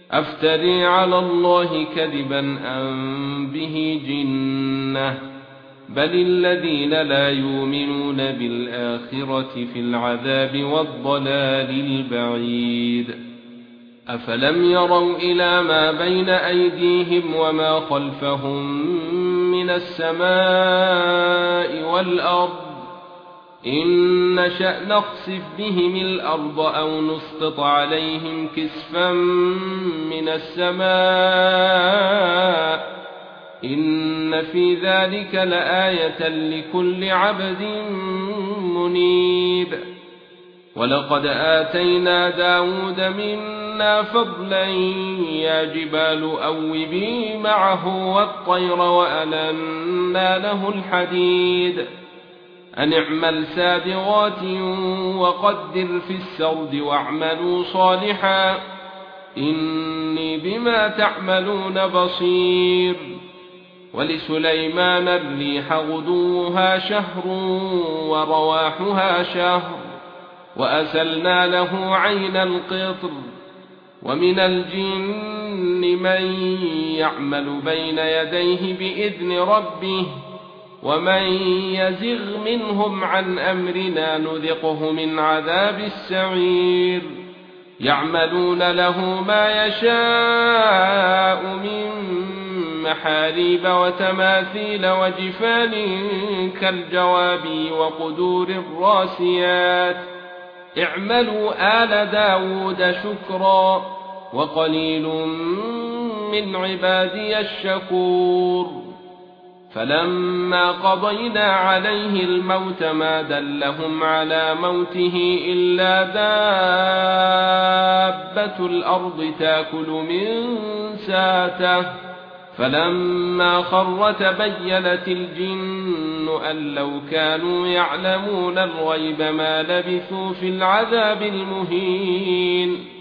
أفتري على الله كذبا أم به جنة بل الذين لا يؤمنون بالآخرة في العذاب والضلال البعيد أفلم يروا إلى ما بين أيديهم وما خلفهم من السماء والأرض إن نشأ نخسف بهم الأرض أو نسقط عليهم كسفا من السماء إن في ذلك لآية لكل عبد منيب ولقد آتينا داود منا فضلا يا جبال أوبي معه والطير وألنا له الحديد أن اعمل سابغات وقدر في السرد واعملوا صالحا إني بما تعملون بصير ولسليمان الريح غدوها شهر ورواحها شهر وأسلنا له عين القطر ومن الجن من يعمل بين يديه بإذن ربه ومن يزغ منهم عن أمرنا نذقه من عذاب السعير يعملون له ما يشاء من محاريب وتماثيل وجفان كالجواب وقدور الراسيات اعملوا آل داود شكرا وقليل من عبادي الشكور فلما قضينا عليه الموت ما دلهم على موته إلا دابة الأرض تأكل من ساته فلما خر تبينت الجن أن لو كانوا يعلمون الغيب ما لبثوا في العذاب المهين